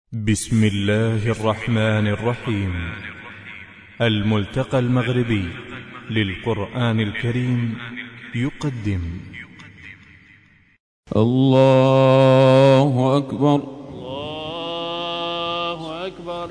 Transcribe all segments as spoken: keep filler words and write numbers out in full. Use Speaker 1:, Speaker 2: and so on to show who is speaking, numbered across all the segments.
Speaker 1: بسم الله الرحمن الرحيم. الملتقى المغربي للقرآن الكريم يقدم
Speaker 2: الله أكبر الله أكبر.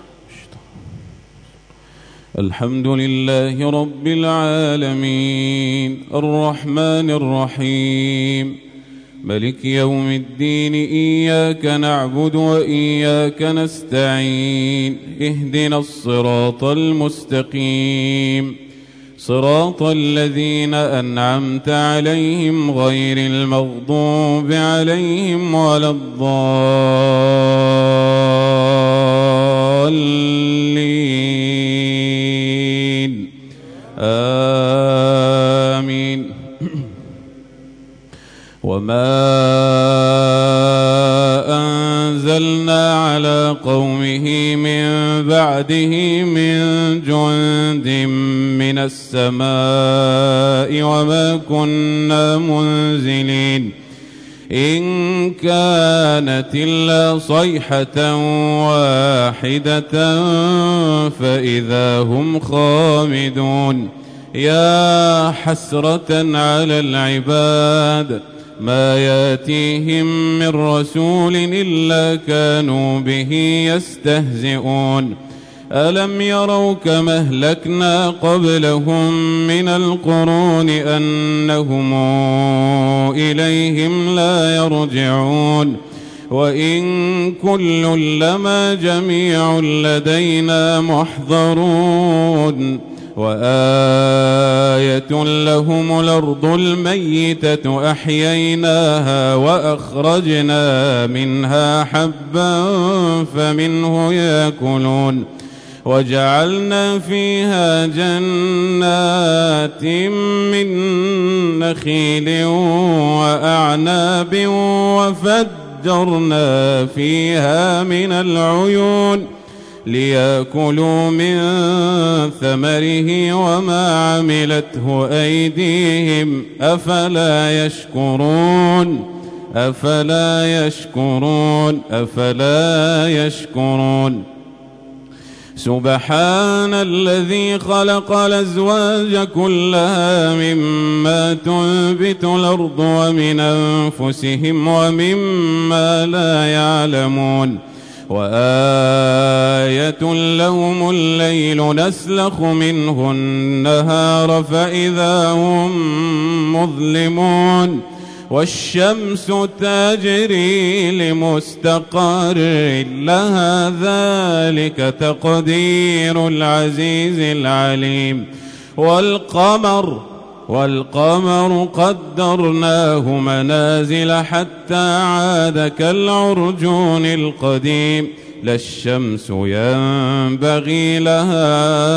Speaker 2: الحمد لله رب العالمين الرحمن الرحيم ملك يوم الدين. إياك نعبد وإياك نستعين. اهدنا الصراط المستقيم صراط الذين أنعمت عليهم غير المغضوب عليهم ولا الضالين. آمين. وما أنزلنا على قومه من بعده من جند من السماء وما كنا منزلين. إن كانت إلا صيحة واحدة فإذا هم خامدون. يا حسرة على العباد ما ياتيهم من رسول إلا كانوا به يستهزئون. ألم يروا كما أهلكنا قبلهم من القرون أنهم إليهم لا يرجعون. وإن كل لما جميع لدينا محضرون. وآية لهم الأرض الميتة أحييناها وأخرجنا منها حبا فمنه يأكلون. وجعلنا فيها جنات من نخيل وأعناب وفجرنا فيها من العيون ليأكلوا من ثمره وما عملته أيديهم أفلا يشكرون أفلا يشكرون أفلا يشكرون. سبحان الذي خلق الأزواج كلها مما تنبت الأرض ومن أنفسهم ومما لا يعلمون. وآية لهم الليل نسلخ منه النهار فإذا هم مظلمون. والشمس تجري لمستقر لها ذلك تقدير العزيز العليم. والقمر والقمر قدرناه منازل حتى عاد كالعرجون القديم. لا الشمس ينبغي لها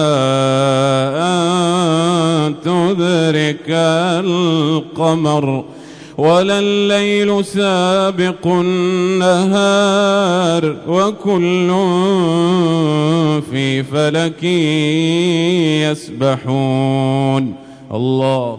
Speaker 2: أن تدرك القمر ولا الليل سابق النهار وكل في فلك يسبحون. الله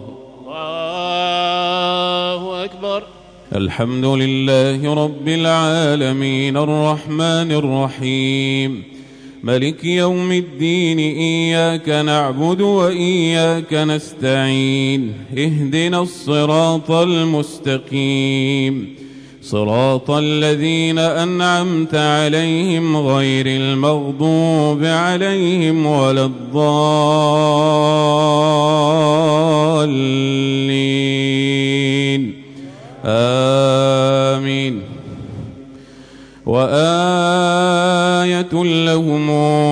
Speaker 2: الله أكبر. الحمد لله رب العالمين الرحمن الرحيم ملك يوم الدين. إياك نعبد وإياك نستعين. اهدنا الصراط المستقيم صراط الذين أنعمت عليهم غير المغضوب عليهم ولا الضالين. آمين. وآية لهم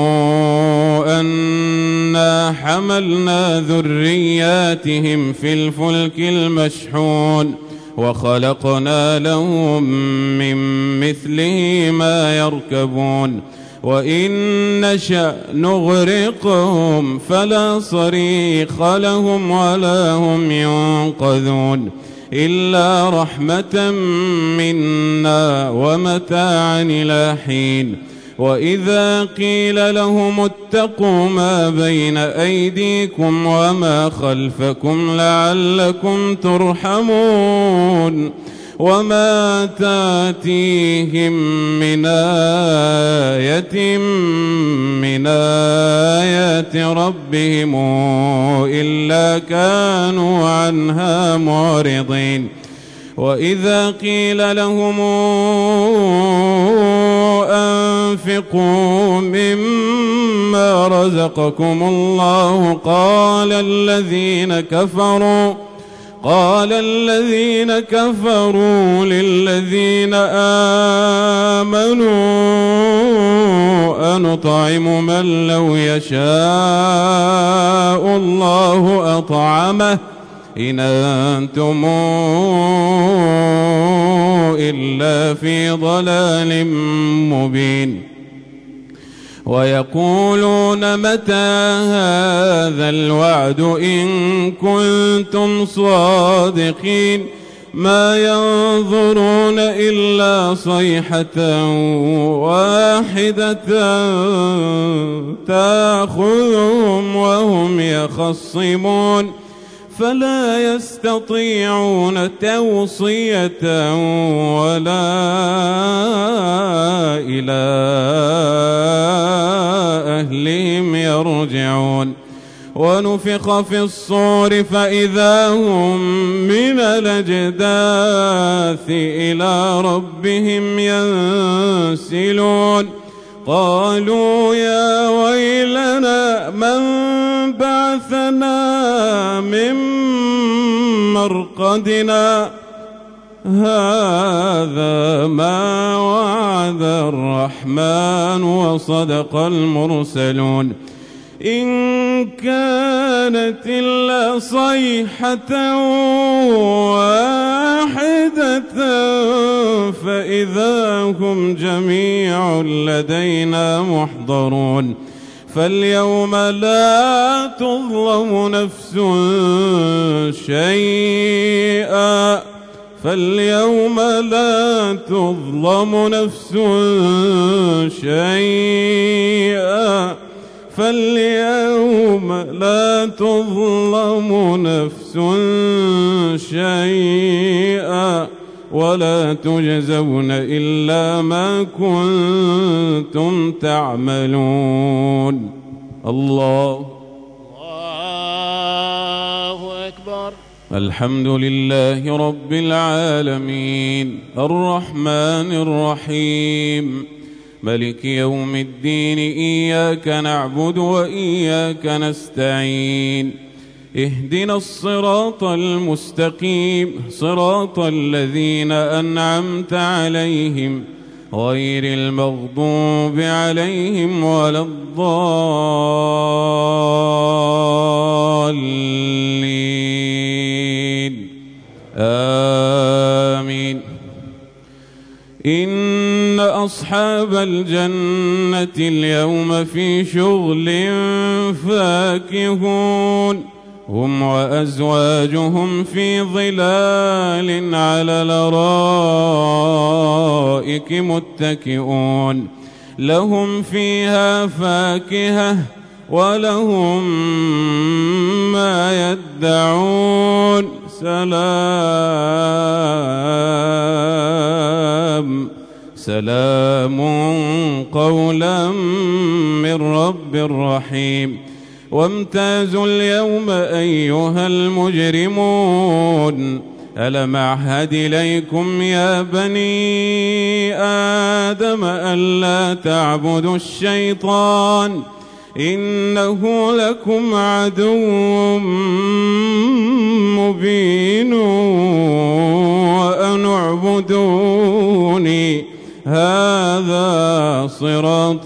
Speaker 2: أنا حملنا ذرياتهم في الفلك المشحون وخلقنا لهم من مثله ما يركبون. وإن نشأ نغرقهم فلا صريخ لهم ولا هم ينقذون إلا رحمة منا ومتاعا إلى حين. وإذا قيل لهم اتقوا ما بين أيديكم وما خلفكم لعلكم ترحمون. وما تاتيهم من آية من آيات ربهم إلا كانوا عنها معرضين. وإذا قيل لهم أنفقوا مما رزقكم الله قال الذين كفروا قال الذين كفروا للذين آمنوا أنطعم من لو يشاء الله أطعمه إن أنتم إلا في ضلال مبين. ويقولون متى هذا الوعد إن كنتم صادقين ما ينظرون إلا صيحة واحدة تأخذهم وهم يخصمون فلا يستطيعون توصية ولا إلى أهلهم يرجعون. ونفخ في الصور فإذا هم من الأجداث إلى ربهم ينسلون. قالوا يا ويلنا من بعثنا من مرقدنا هذا ما وعد الرحمن وصدق المرسلون إن كانت إلا صيحة واحدة فإذا هم جميع لدينا محضرون. فاليوم لا تظلم نفس شيئا فاليوم لا تظلم نفس شيئا فاليوم لا تظلم نفس شيئا ولا تجزون إلا ما كنتم تعملون. الله
Speaker 3: الله أكبر.
Speaker 2: الحمد لله رب العالمين الرحمن الرحيم ملك يوم الدين إياك نعبد وإياك نستعين اهدنا الصراط المستقيم صراط الذين أنعمت عليهم غير المغضوب عليهم ولا الضالين آمين. إن أصحاب الجنة اليوم في شغل فاكهون هم وأزواجهم في ظلال على الأرائك متكئون لهم فيها فاكهة ولهم ما يدعون سلام سلام قولا من رب رحيم. وامتازوا اليوم أيها المجرمون ألم أعهد إليكم يا بني آدم ألا تعبدوا الشيطان إنه لكم عدو مبين وأن اعبدوني هذا صراط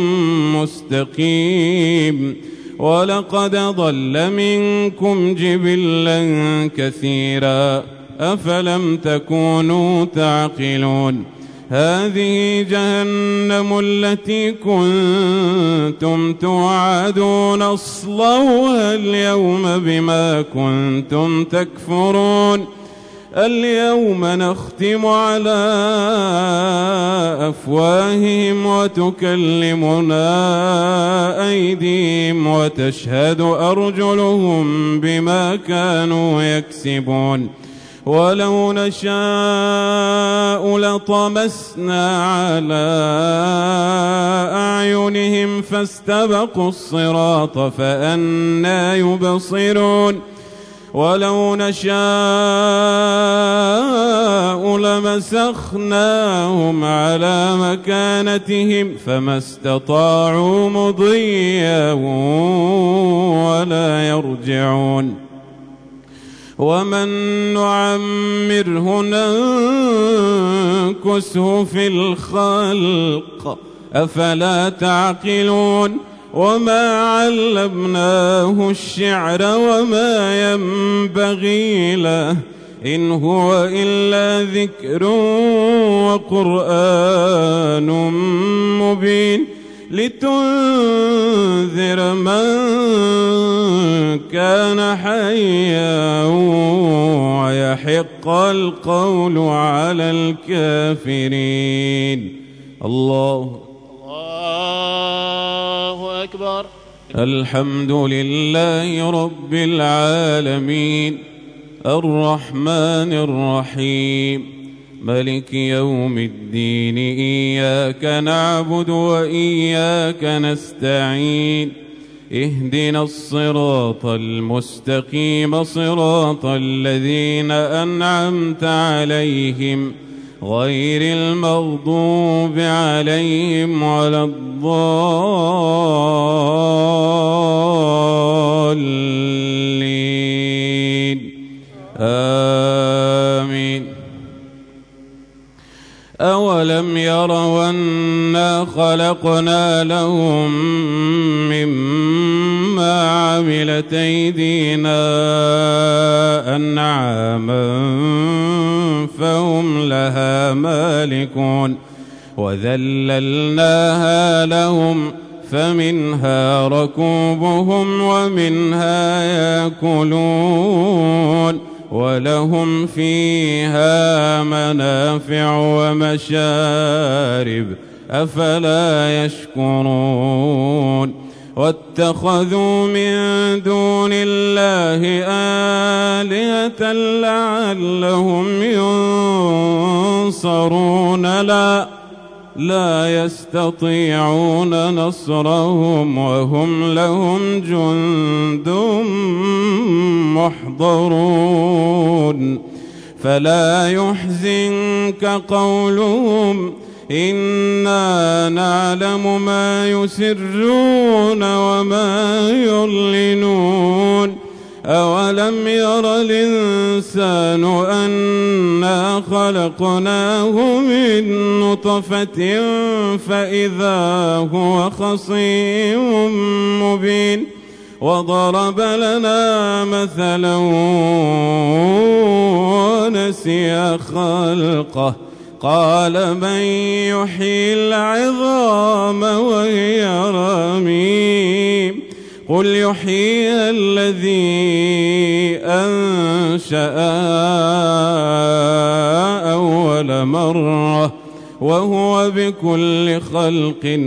Speaker 2: مستقيم. ولقد ضل منكم جبلا كثيرا أفلم تكونوا تعقلون. هذه جهنم التي كنتم توعدون اصلوها اليوم بما كنتم تكفرون. اليوم نختم على أفواههم وتكلمنا أيديهم وتشهد أرجلهم بما كانوا يكسبون. ولو نشاء لطمسنا على أعينهم فاستبقوا الصراط فأنى يبصرون ولو نشاء لمسخناهم على مكانتهم فما استطاعوا مضيا ولا يرجعون ومن نعمره ننكسه في الخلق أفلا تعقلون وما علمناه الشعر وما ينبغي له إن هو إلا ذكر وقرآن مبين لتنذر من كان حيا ويحق القول على الكافرين. الله
Speaker 3: الله أكبر.
Speaker 2: الحمد لله رب العالمين الرحمن الرحيم ملك يوم الدين إياك نعبد وإياك نستعين اهدنا الصراط المستقيم صراط الذين أنعمت عليهم غير المغضوب عليهم ولا الضالين آمين. أولم يروا أنا خلقنا لهم مما عملت أيدينا أنعاما فهم لها مالكون وذللناها لهم فمنها ركوبهم ومنها يأكلون ولهم فيها منافع ومشارب أفلا يشكرون واتخذوا من دون الله آلهة لعلهم ينصرون لا لا يستطيعون نصرهم وهم لهم جند محضرون فلا يحزنك قولهم إنا نعلم ما يسرون وما يعلنون أولم ير الإنسان أنا خلقناه من نطفة فإذا هو خصيم مبين وضرب لنا مثلا ونسي خلقه قال من يحيي العظام وهي رميم قل يحييها الذي أنشأها أول مرة وهو بكل خلق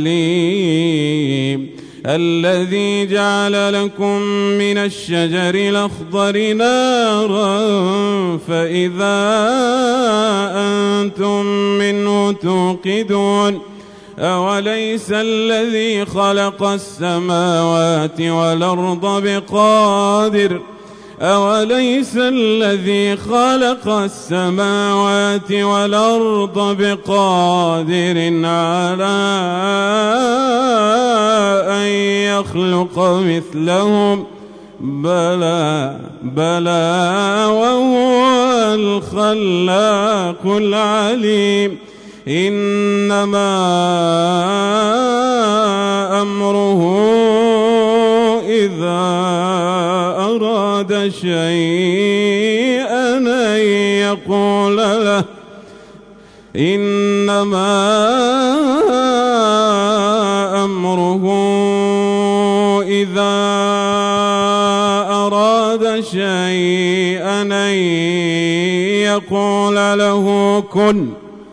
Speaker 2: عليم الذي جعل لكم من الشجر الأخضر نارا فإذا أنتم منه توقدون أوليس الذي خلق السماوات والأرض بقادر أوليس الذي خلق السماوات والأرض بقادر على أن يخلق مثلهم بلى بلى وهو الخلاق العليم إنما أمره إذا أراد شيئا أن يقول له إنما أمره إذا أراد شيئا أن يقول له كن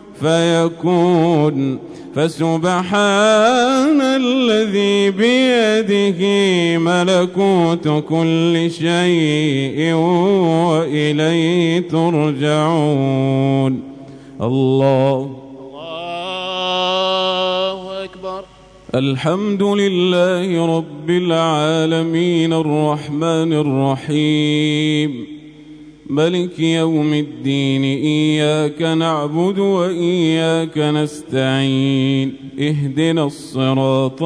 Speaker 2: فيكون فسبحان الذي بيده ملكوت كل شيء وإليه ترجعون. الله
Speaker 3: الله أكبر.
Speaker 2: الحمد لله رب العالمين الرحمن الرحيم ملك يوم الدين إياك نعبد وإياك نستعين اهدنا الصراط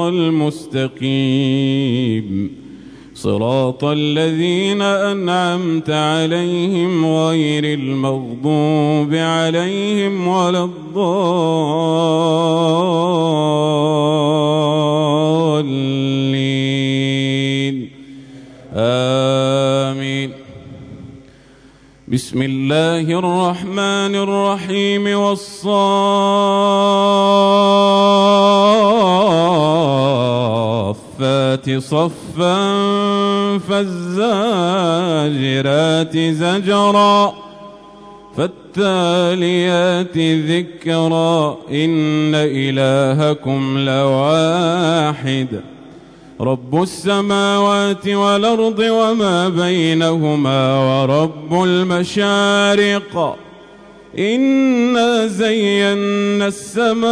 Speaker 2: المستقيم صراط الذين أنعمت عليهم غير المغضوب عليهم ولا الضالين آمين. بسم الله الرحمن الرحيم والصافات صفا فالزاجرات زجرا فالتاليات ذكرا إن إلهكم لواحد رب السماوات والأرض وما بينهما ورب المشارق إنا زينا السماء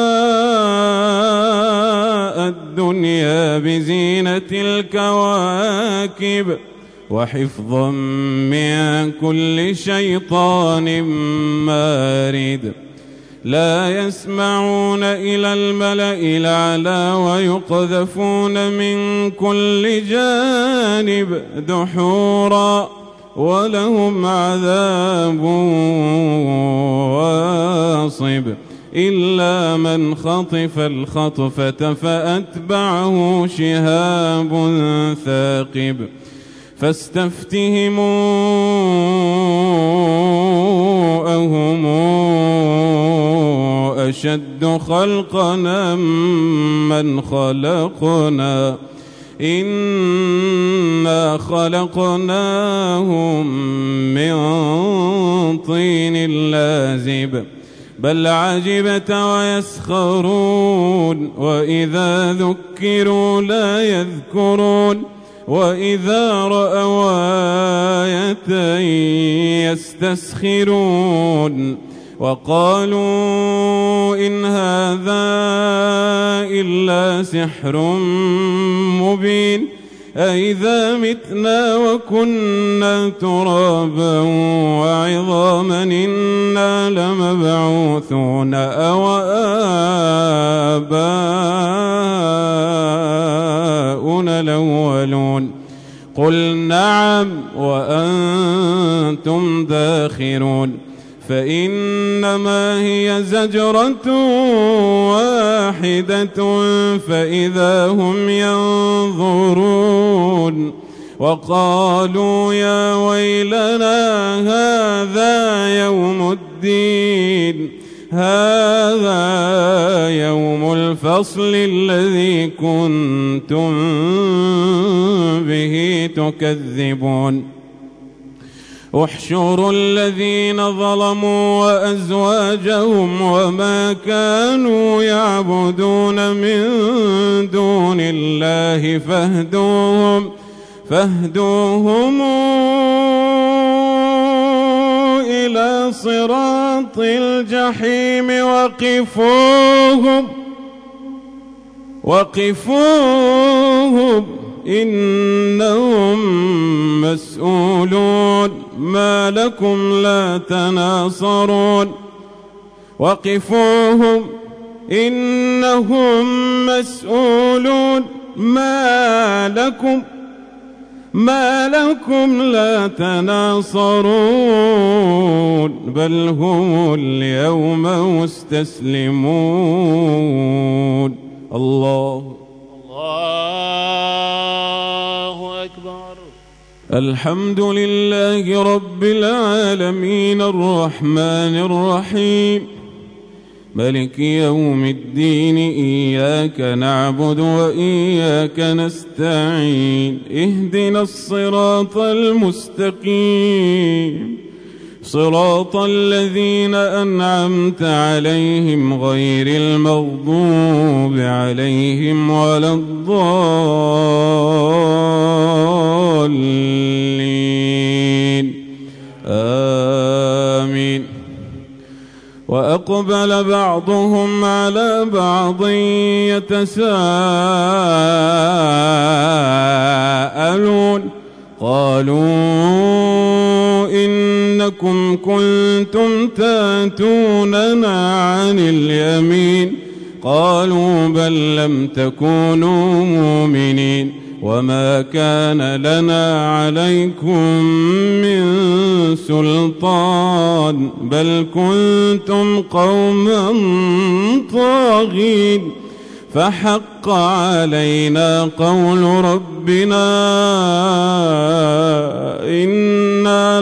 Speaker 2: الدنيا بزينة الكواكب وحفظا من كل شيطان مارد لا يسمعون إلى الملأ الأعلى ويقذفون من كل جانب دحورا ولهم عذاب واصب إلا من خطف الخطفة فأتبعه شهاب ثاقب فاستفتهموا أهم أشد خلقنا من خلقنا إنا خلقناهم من طين لازب بل عجبت ويسخرون وإذا ذكروا لا يذكرون وإذا رأوا آية يستسخرون وقالوا إن هذا إلا سحر مبين أإذا متنا وكنا ترابا وعظاما إنا لمبعوثون أو آباؤنا الأولون قل نعم وأنتم داخرون فإنما هي زجرة واحدة فإذا هم ينظرون وقالوا يا ويلنا هذا يوم الدين هذا يوم الفصل الذي كنتم به تكذبون احشروا الذين ظلموا وأزواجهم وما كانوا يعبدون من دون الله فاهدوهم فاهدوهم إلى صراط الجحيم وقفوهم وقفوهم إنهم مسؤولون ما لكم لا تناصرون وقفوهم إنهم مسؤولون ما لكم ما لكم لا تناصرون بل هم اليوم مستسلمون. الله
Speaker 3: الله أكبر.
Speaker 2: الحمد لله رب العالمين الرحمن الرحيم ملك يوم الدين إياك نعبد وإياك نستعين اهدنا الصراط المستقيم صراط الذين أنعمت عليهم غير المغضوب عليهم ولا الضالين آمين. وأقم فأقبل بعضهم على بعض يتساءلون قالوا إنكم كنتم تأتوننا عن اليمين قالوا بل لم تكونوا مؤمنين وما كان لنا عليكم من سلطان بل كنتم قوما طاغين فحق علينا قول ربنا إنا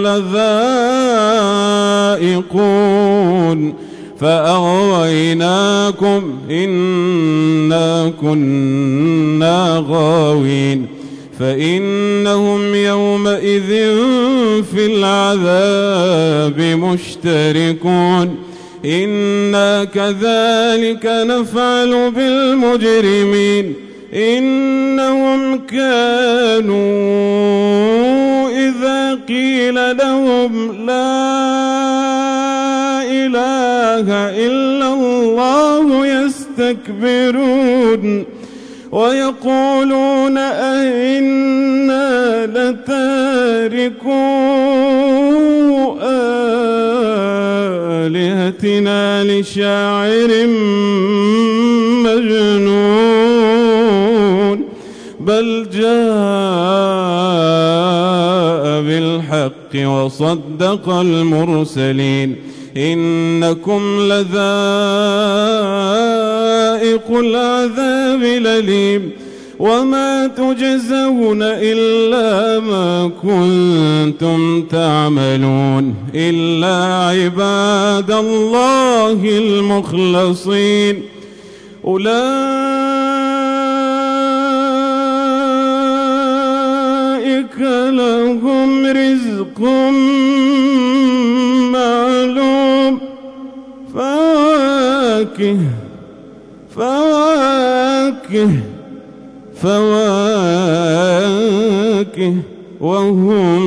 Speaker 2: لذائقون فأغويناكم إنا كنا غاوين فإنهم يومئذ في العذاب مشتركون إنا كذلك نفعل بالمجرمين إنهم كانوا إذا قيل لهم لا إله إلا الله يستكبرون ويقولون أئنا لتاركو آلهتنا لشاعر مجنون بل جاء بالحق وصدق المرسلين إنكم لذائق العذاب الأليم وما تجزون إلا ما كنتم تعملون إلا عباد الله المخلصين أولئك لهم رزق معلوم فواكه فواكه فواكه وهم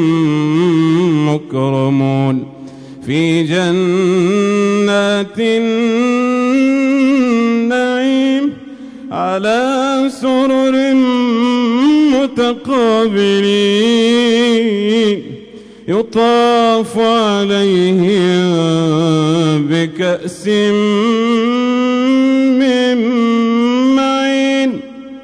Speaker 2: مكرمون في جنات النعيم على سرر متقابلين يطاف عليهم بكأس من معين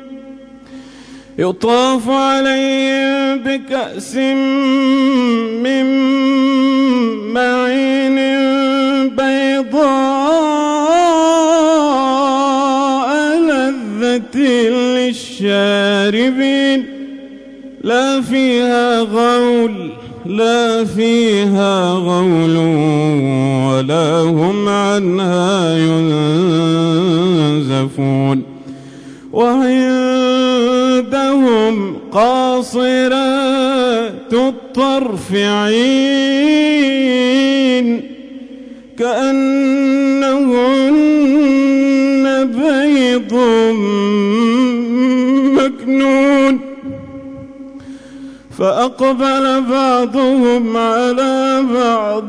Speaker 2: يطاف عليهم بكأس من معين بيضاء لذة للشاربين لا فيها غول لا فيها غول ولا هم عنها ينزفون وعندهم قاصرات الطرف عين كأنهن بيض مكنون فأقبل بعضهم على بعض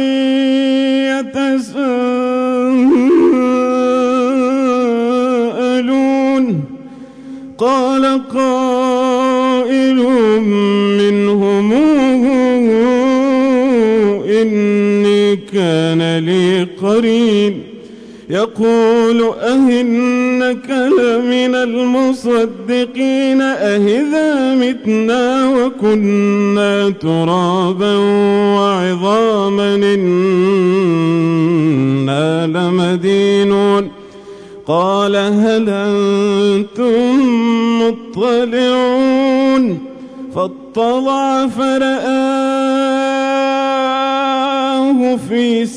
Speaker 2: يتساءلون قال قائل منهم إني كان لي قرين يقول أئنك لمن المصدقين أئذا متنا وكنا ترابا وعظاما إنا لمدينون قال هل أنتم مطلعون فاطلع فرآه في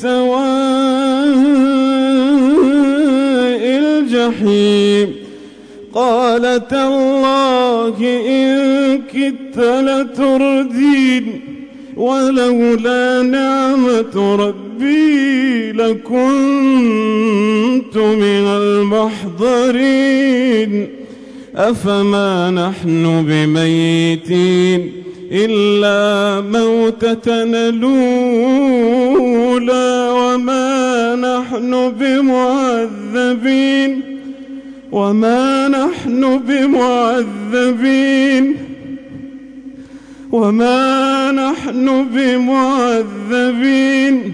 Speaker 2: سواء الجحيم قال تالله إن كدت لتردين ولولا نعمة ربي لكنت من المحضرين أفما نحن بميتين إلا موتتنا الأولى وما نحن بمعذبين وما نحن بمعذبين وما نحن بمعذبين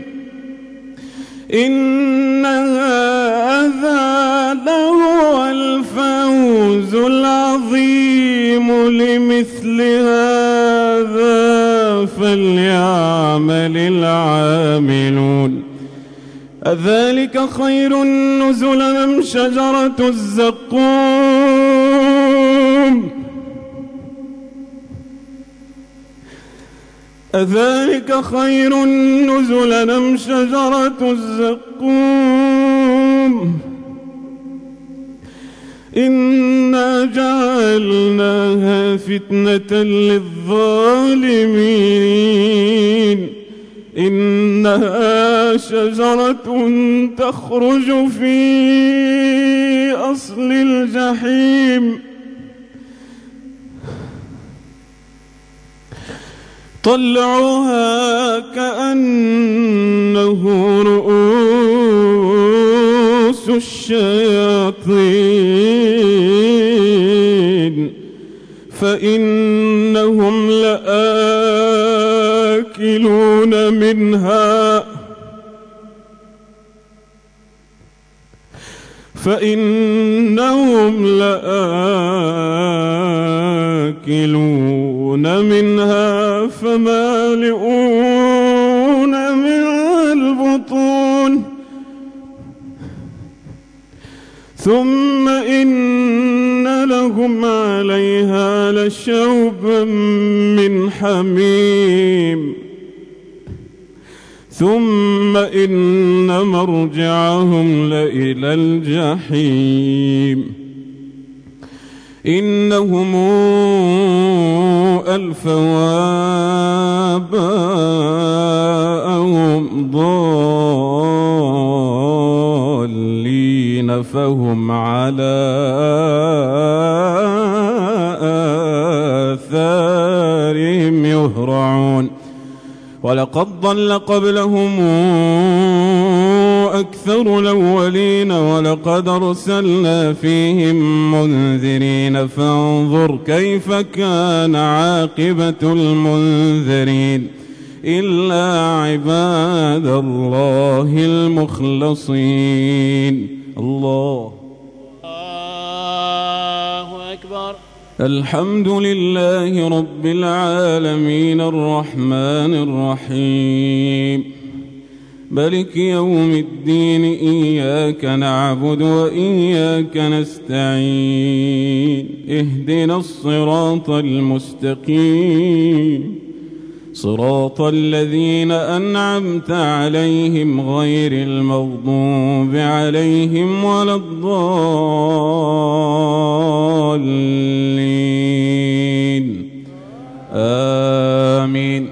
Speaker 2: إن هذا لهو الفوز العظيم لمثل هذا فليعمل العاملون أذلك خير نزلا أم شجرة الزقوم أذلك خير نزلا أم شجرة الزقوم إنا جعلناها فتنة للظالمين إنها شجرة تخرج في أصل الجحيم طلعها كأنه رؤوس الشياطين فإنهم لآكلون منها فإنهم لآكلون منها فمالئون منها البطون ثم إن لهم عليها لشوبا من حميم ثم إن مرجعهم لإلى الجحيم إنهم ألفوا آباءهم ضالين فهم على آثارهم يهرعون ولقد ضل قبلهم أكثر الأولين ولقد أرسلنا فيهم منذرين فانظر كيف كان عاقبة المنذرين إلا عباد الله المخلصين. الله
Speaker 3: الله أكبر.
Speaker 2: الحمد لله رب العالمين الرحمن الرحيم مالك يوم الدين إياك نعبد وإياك نستعين اهدنا الصراط المستقيم صراط الذين أنعمت عليهم غير المغضوب عليهم ولا الضالين آمين.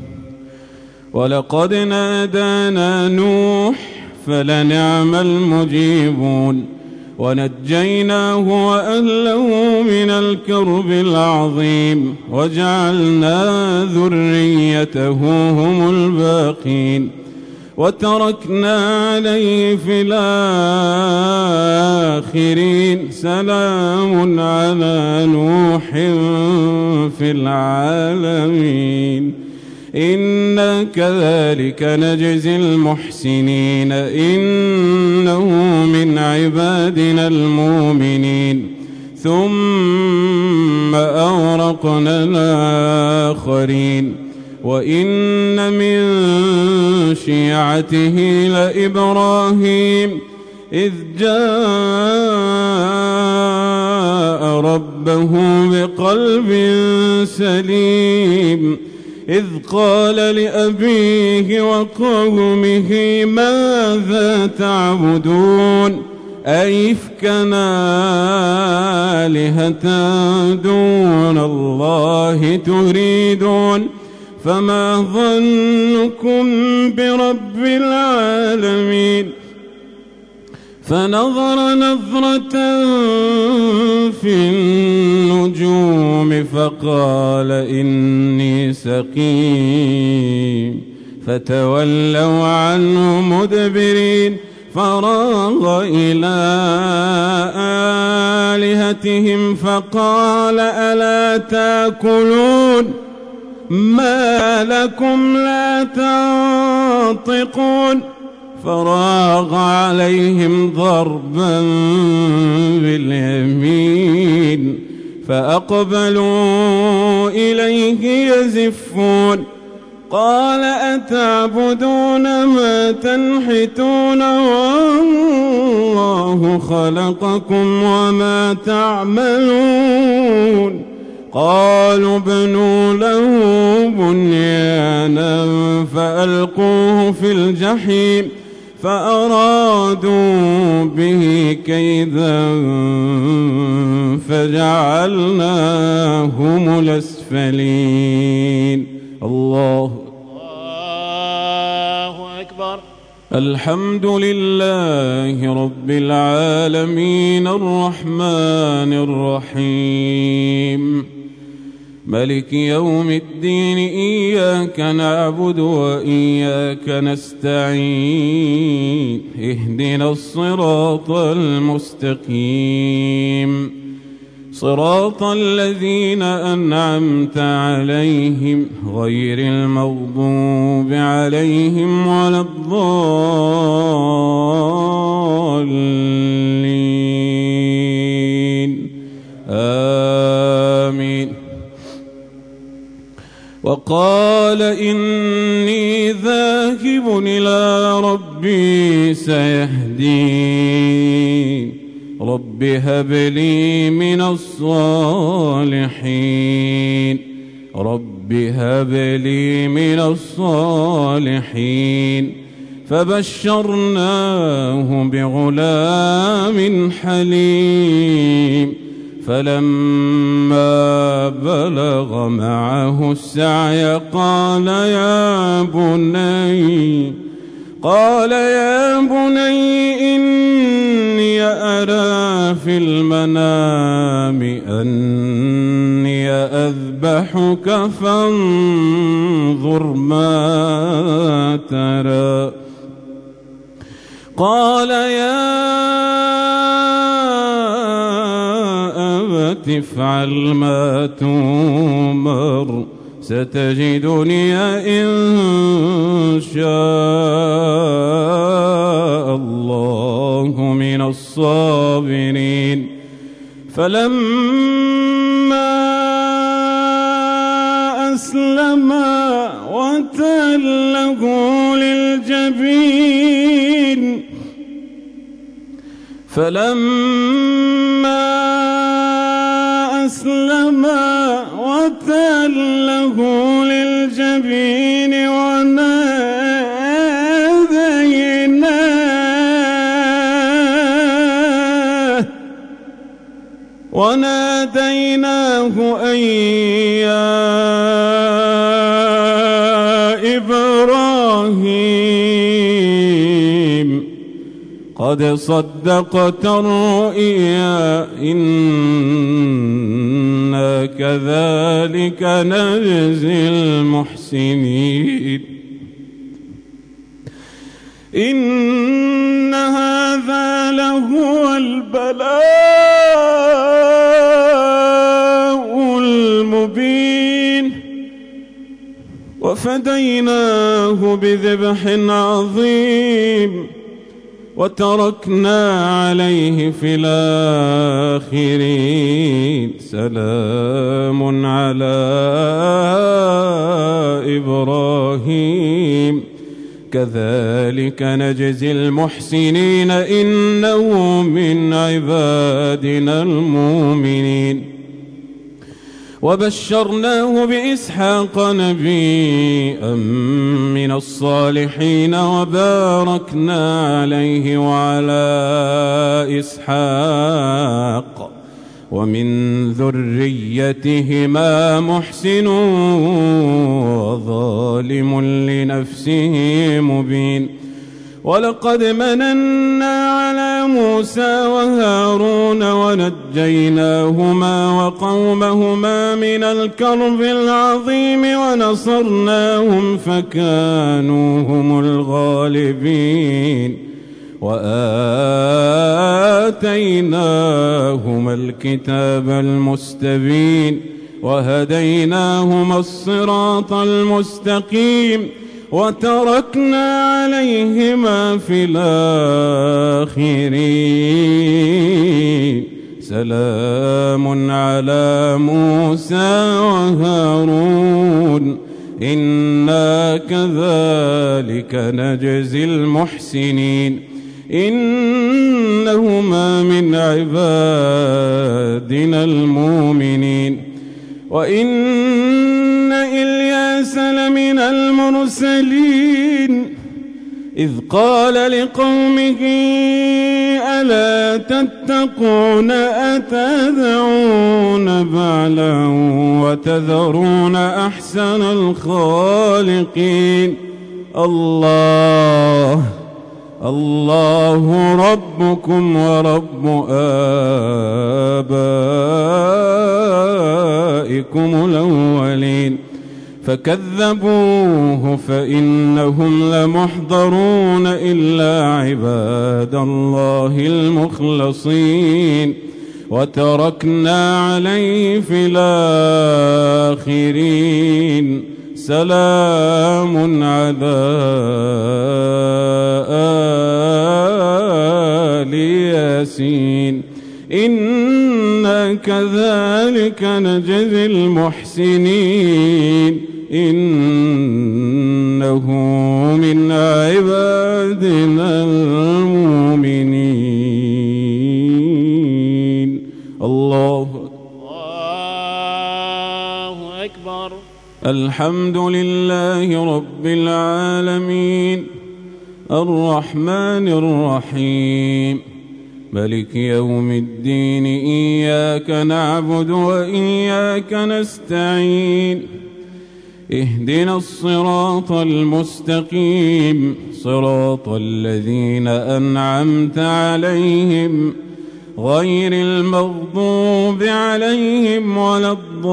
Speaker 2: ولقد نادانا نوح فلنعم المجيبون ونجيناه وأهله من الكرب العظيم وجعلنا ذريته هم الباقين وتركنا عليه في الآخرين سلام على نوح في العالمين إنا كذلك نجزي المحسنين إنه من عبادنا المؤمنين ثم أغرقنا الآخرين وإن من شيعته لإبراهيم إذ جاء ربه بقلب سليم إذ قال لأبيه وقومه ماذا تعبدون أئفكا آلهة دون الله تريدون فما ظنكم برب العالمين فنظر نظرة في النجوم فقال إني سقيم فتولوا عنه مدبرين فراغ إلى آلهتهم فقال ألا تأكلون ما لكم لا تنطقون فراغ عليهم ضربا باليمين فأقبلوا إليه يزفون قال أتعبدون ما تنحتون والله خلقكم وما تعملون قالوا ابنوا له بنيانا فألقوه في الجحيم فأرادوا به كيدا فجعلناهم الأسفلين. الله
Speaker 3: الله أكبر.
Speaker 2: الحمد لله رب العالمين الرحمن الرحيم ملك يوم الدين إياك نعبد وإياك نستعين اهدنا الصراط المستقيم صراط الذين أنعمت عليهم غير المغضوب عليهم ولا الضالين آمين. وقال إني ذاهب إلى ربي سيهدين رب هب لي من الصالحين رب هب لي من الصالحين فبشرناه بغلام حليم فلما بلغ معه السعي قال يا بني قال يا بني إني أرى في المنام أني أذبحك فانظر ما ترى قال يا أبت افعل ما تؤمر ستجدني إن شاء الله من الصابرين فلما أسلما وتله للجبين فلما أسلما وتله للجبين وناديناه وناديناه أن يا إبراهيم قد صدقت الرؤيا إنا كذلك نجزي المحسنين إن هذا لهو البلاء المبين وفديناه بذبح عظيم وتركنا عليه في الآخرين سلام على إبراهيم كذلك نجزي المحسنين إنه من عبادنا المؤمنين وبشرناه بإسحاق نبيا من الصالحين وباركنا عليه وعلى إسحاق ومن ذريتهما محسن وظالم لنفسه مبين ولقد مننا على موسى وهارون ونجيناهما وقومهما من الكرب العظيم ونصرناهم فكانوا هم الغالبين وآتيناهما الكتاب المستبين وهديناهما الصراط المستقيم وتركنا عليهما في الآخرين سلام على موسى وهارون إنا كذلك نجزي المحسنين إنهما من عبادنا المؤمنين وإن إلياس لمن المرسلين إذ قال لقومه ألا تتقون أتدعون بعلا وتذرون أحسن الخالقين الله الله ربكم ورب آبائكم الأولين فكذبوه فإنهم لمحضرون إلا عباد الله المخلصين وتركنا عليه في الآخرين سلام على آل ياسين إنا كذلك نجزي المحسنين إنه من عبادنا المؤمنين الله
Speaker 3: الله أكبر.
Speaker 2: الحمد لله رب العالمين الرحمن الرحيم ملك يوم الدين إياك نعبد وإياك نستعين اهدنا الصراط المستقيم صراط الذين أنعمت عليهم غير المغضوب عليهم ولا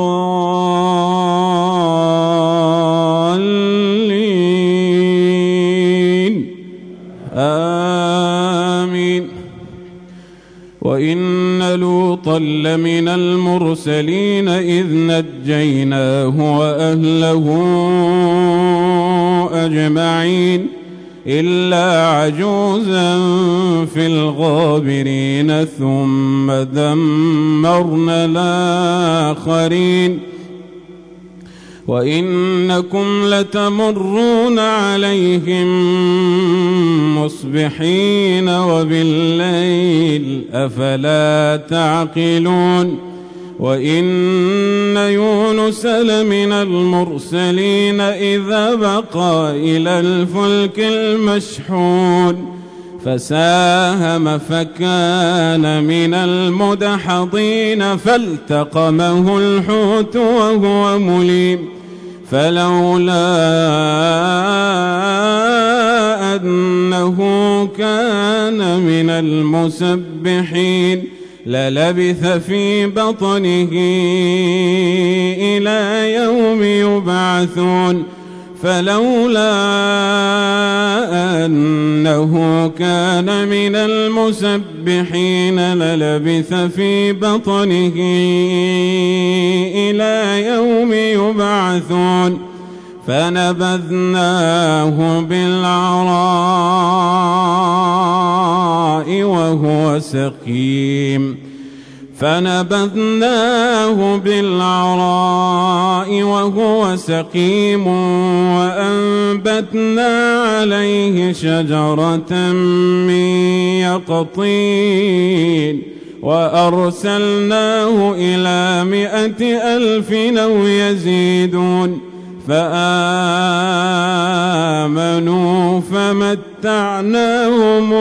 Speaker 2: الضالين آمين. وإن لوطا لمن المرسلين إذ نجيناه وأهله أجمعين إلا عجوزا في الغابرين ثم دمرنا الآخرين. وإنكم لتمرون عليهم مصبحين وبالليل أفلا تعقلون. وإن يونس لمن المرسلين إذا بقى إلى الفلك المشحون فساهم فكان من المدحضين فالتقمه الحوت وهو مليم فلولا أنه كان من المسبحين للبث في بطنه إلى يوم يبعثون فلولا أنه كان من المسبحين للبث في بطنه إلى يوم يبعثون فنبذناه بالعراء وهو سقيم فنبذناه بالعراء وهو سقيم وأنبتنا عليه شجرة من يقطين وأرسلناه إلى مائة ألف أو يزيدون فآمنوا فمتعناهم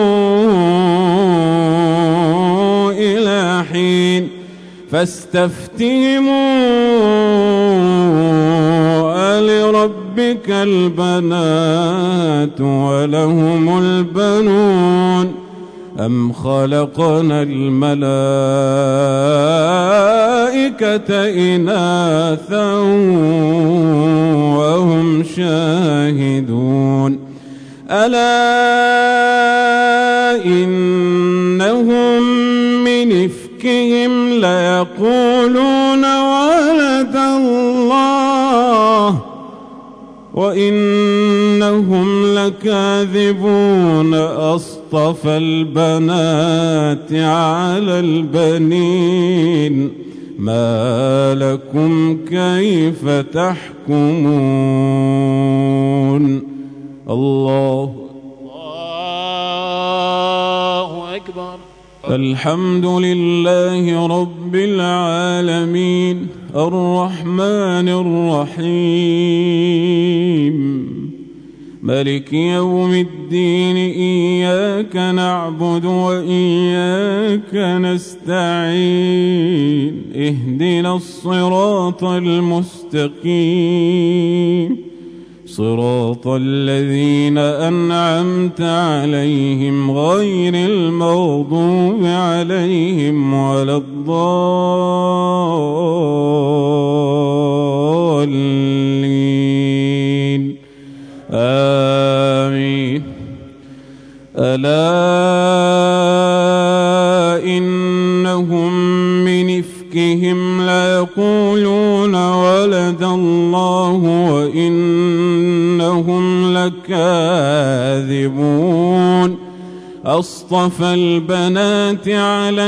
Speaker 2: إلى حين فاستفتهموا ولربك البنات ولهم البنون أم خلقنا الملائكة إناثا وهم شاهدون ألا إنهم من إفكهم ليقولون ولد الله وإنهم لكاذبون أصطفى البنات على البنين ما لكم كيف تحكمون الله
Speaker 3: الله أكبر.
Speaker 2: الحمد لله رب العالمين الرحمن الرحيم مالك يوم الدين إياك نعبد وإياك نستعين اهدنا الصراط المستقيم صراط الذين أنعمت عليهم غير المغضوب عليهم ولا الضالين آمين. ألا إنهم من إفكهم ليقولون ولد الله وإنهم لكاذبون أصطفى البنات على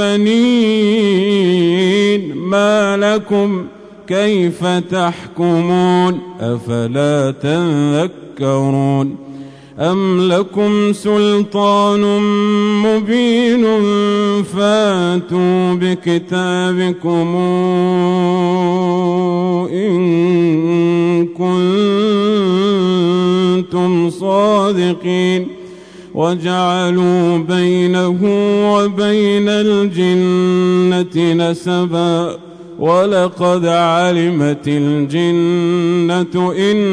Speaker 2: البنين ما لكم كيف تحكمون أفلا تذكرون أم لكم سلطان مبين فاتوا بكتابكم إن كنتم صادقين وجعلوا بينه وبين الجنة نسبا ولقد علمت الجنة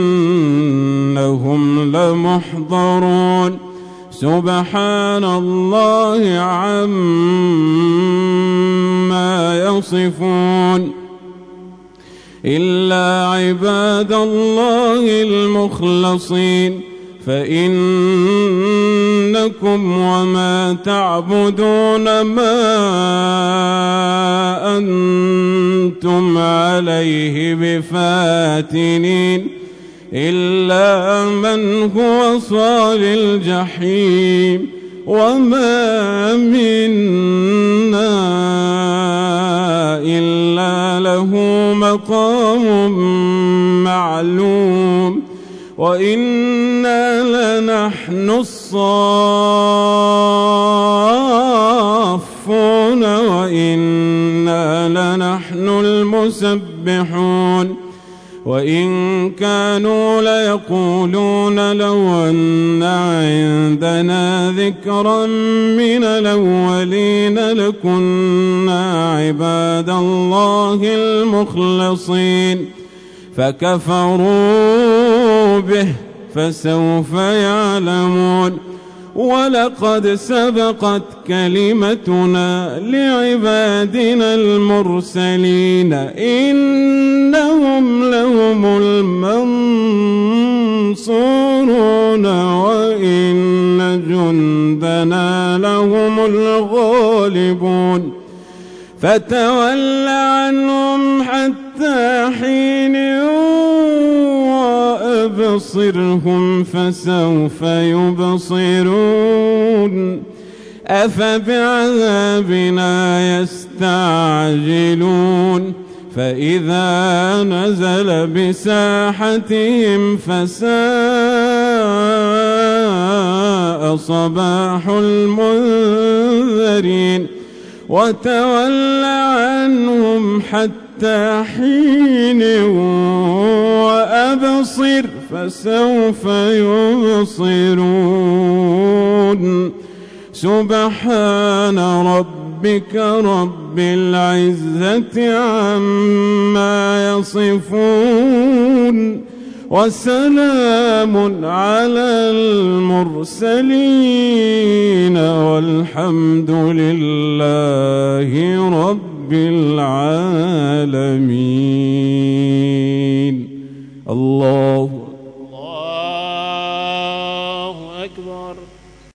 Speaker 2: إنهم لمحضرون سبحان الله عما يصفون إلا عباد الله المخلصين فإنكم وما تعبدون ما أنتم عليه بفاتنين إلا من هو صال الجحيم وما منا إلا له مقام معلوم وإنا لنحن الصافون وإنا لنحن المسبحون وإن كانوا ليقولون لو أن عندنا ذكرا من الأولين لكنا عباد الله المخلصين فكفروا به فسوف يعلمون ولقد سبقت كلمتنا لعبادنا المرسلين إنهم لهم المنصورون وإن جندنا لهم الغالبون فتول عنهم حتى حين وأبصرهم فسوف يبصرون أفبعذابنا يستعجلون فإذا نزل بساحتهم فساء صباح المنذرين وتول عنهم حتى حين وأبصر فسوف يبصرون سبحان ربك ربك رب العزة عما يصفون وسلام على المرسلين والحمد لله رب العالمين.